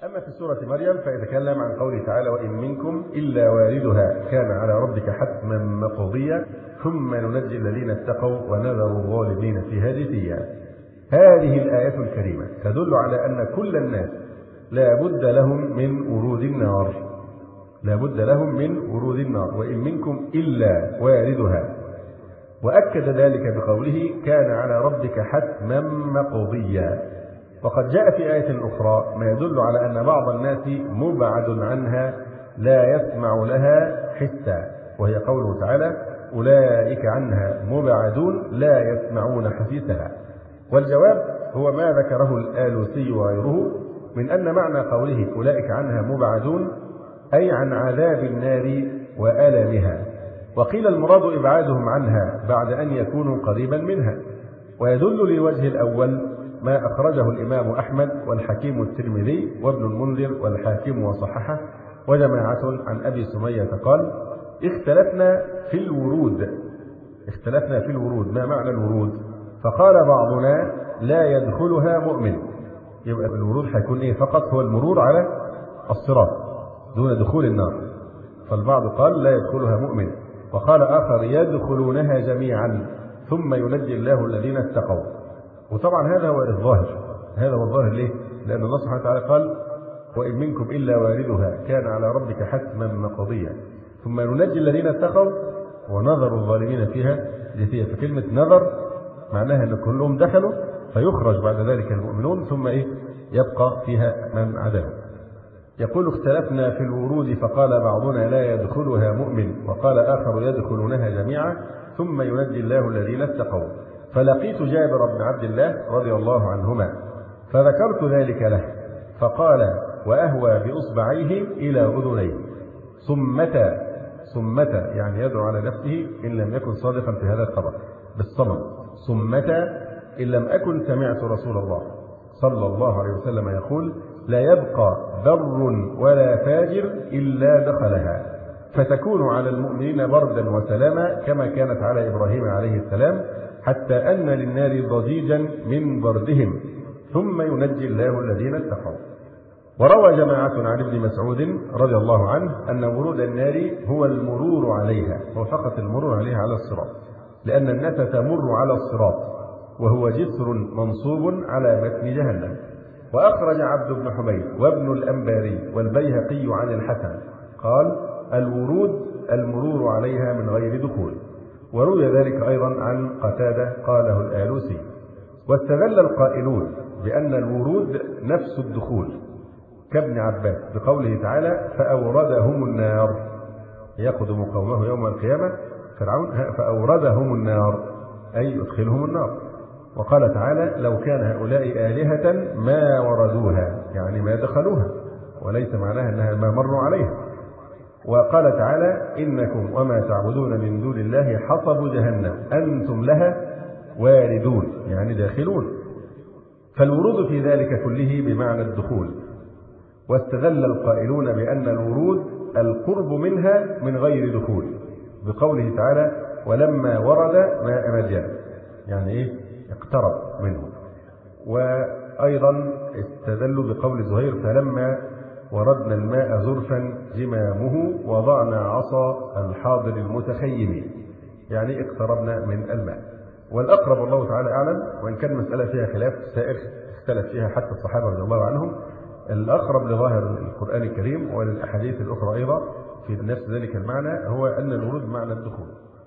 أما في سورة مريم فيتكلم عن قوله تعالى: وإن منكم إلا واردها كان على ربك حتما مقضيا ثم ننجي الذين اتقوا ونذر الظالمين فيها جثيا. هذه الآية الكريمة تدل على أن كل الناس لا بد لهم من ورود النار، لا بد لهم من ورود النار، وإن منكم إلا واردها. وأكد ذلك بقوله: كان على ربك حتما مقضيا. وقد جاء في آية أخرى ما يدل على أن بعض الناس مبعد عنها لا يسمع لها حسا، وهي قوله تعالى: أولئك عنها مبعدون لا يسمعون حسيسها. والجواب هو ما ذكره الآلوسي وغيره من أن معنى قوله أولئك عنها مبعدون أي عن عذاب النار وألمها، وقيل المراد إبعادهم عنها بعد أن يكونوا قريبا منها. ويدل للوجه الأول ما أخرجه الإمام أحمد والحكيم الترمذي وابن المنذر والحاكم وصححه وجماعة عن أبي سمية قال: اختلفنا في الورود. ما معنى الورود؟ فقال بعضنا: لا يدخلها مؤمن. يبقى الورود هيكون إيه؟ فقط هو المرور على الصراط دون دخول النار. فالبعض قال: لا يدخلها مؤمن. وقال آخر: يدخلونها جميعا ثم ينجي الله الذين اتقوا. وطبعا هذا هو الظاهر. ليه؟ لأن الله سبحانه وتعالى قال: وإن منكم إلا واردها كان على ربك حتما مقضيا ثم ننجي الذين اتقوا ونذر الظالمين فيها جثيا. فكلمة نذر معناها أن كلهم دخلوا فيخرج بعد ذلك المؤمنون ثم يبقى فيها من عداهم. يقول: اختلفنا في الورود فقال بعضنا: لا يدخلها مؤمن، وقال آخر: يدخلونها جميعا ثم ينجي الله الذين اتقوا. فلقيت جابر بن عبد الله رضي الله عنهما فذكرت ذلك له فقال وأهوى بإصبعيه إلى أذنيه: صمة يعني يدعو على نفسه إن لم يكن صادقا في هذا الخبر بالصمت. صمة إن لم أكن سمعت رسول الله صلى الله عليه وسلم يقول: لا يبقى بر ولا فاجر إلا دخلها، فتكون على المؤمنين بردا وسلاما كما كانت على إبراهيم عليه السلام، حتى أن للنار ضجيجا من بردهم ثم ينجي الله الذين اتقوا. وروى جماعة عن ابن مسعود رضي الله عنه أن ورود النار هو المرور عليها، وفقط المرور عليها على الصراط، لأن الناس تمر على الصراط وهو جسر منصوب على متن جهنم. وأخرج عبد بن حميد وابن الأنباري والبيهقي عن الحسن قال: الورود المرور عليها من غير دخول. وروي ذلك أيضا عن قتادة قاله الآلوسي. واستدل القائلون بأن الورود نفس الدخول كابن عباس بقوله تعالى: فأوردهم النار، يقدم قومه يوم القيامة فرعون فأوردهم النار أي يدخلهم النار. وقال تعالى: لو كان هؤلاء آلهة ما وردوها، يعني ما دخلوها، وليس معناها أنها ما مروا عليها. وقال تعالى: إنكم وما تعبدون من دون الله حصب جهنم أنتم لها واردون، يعني داخلون. فالورود في ذلك كله بمعنى الدخول. واستدل القائلون بأن الورود القرب منها من غير دخول بقوله تعالى: ولما ورد ماء مدين، يعني اقترب منه. وأيضا استدلوا بقول زهير: فلما وردنا الماء زرفا جمامه وضعنا عصا الحاضر المتخيم، يعني اقتربنا من الماء. والأقرب الله تعالى أعلم، وإن كان مسألة فيها خلاف سائر اختلف فيها حتى الصحابة رضي الله عنهم، الأقرب لظاهر القرآن الكريم وللأحاديث الأخرى أيضا في نفس ذلك المعنى هو أن الورود معنى الدخول.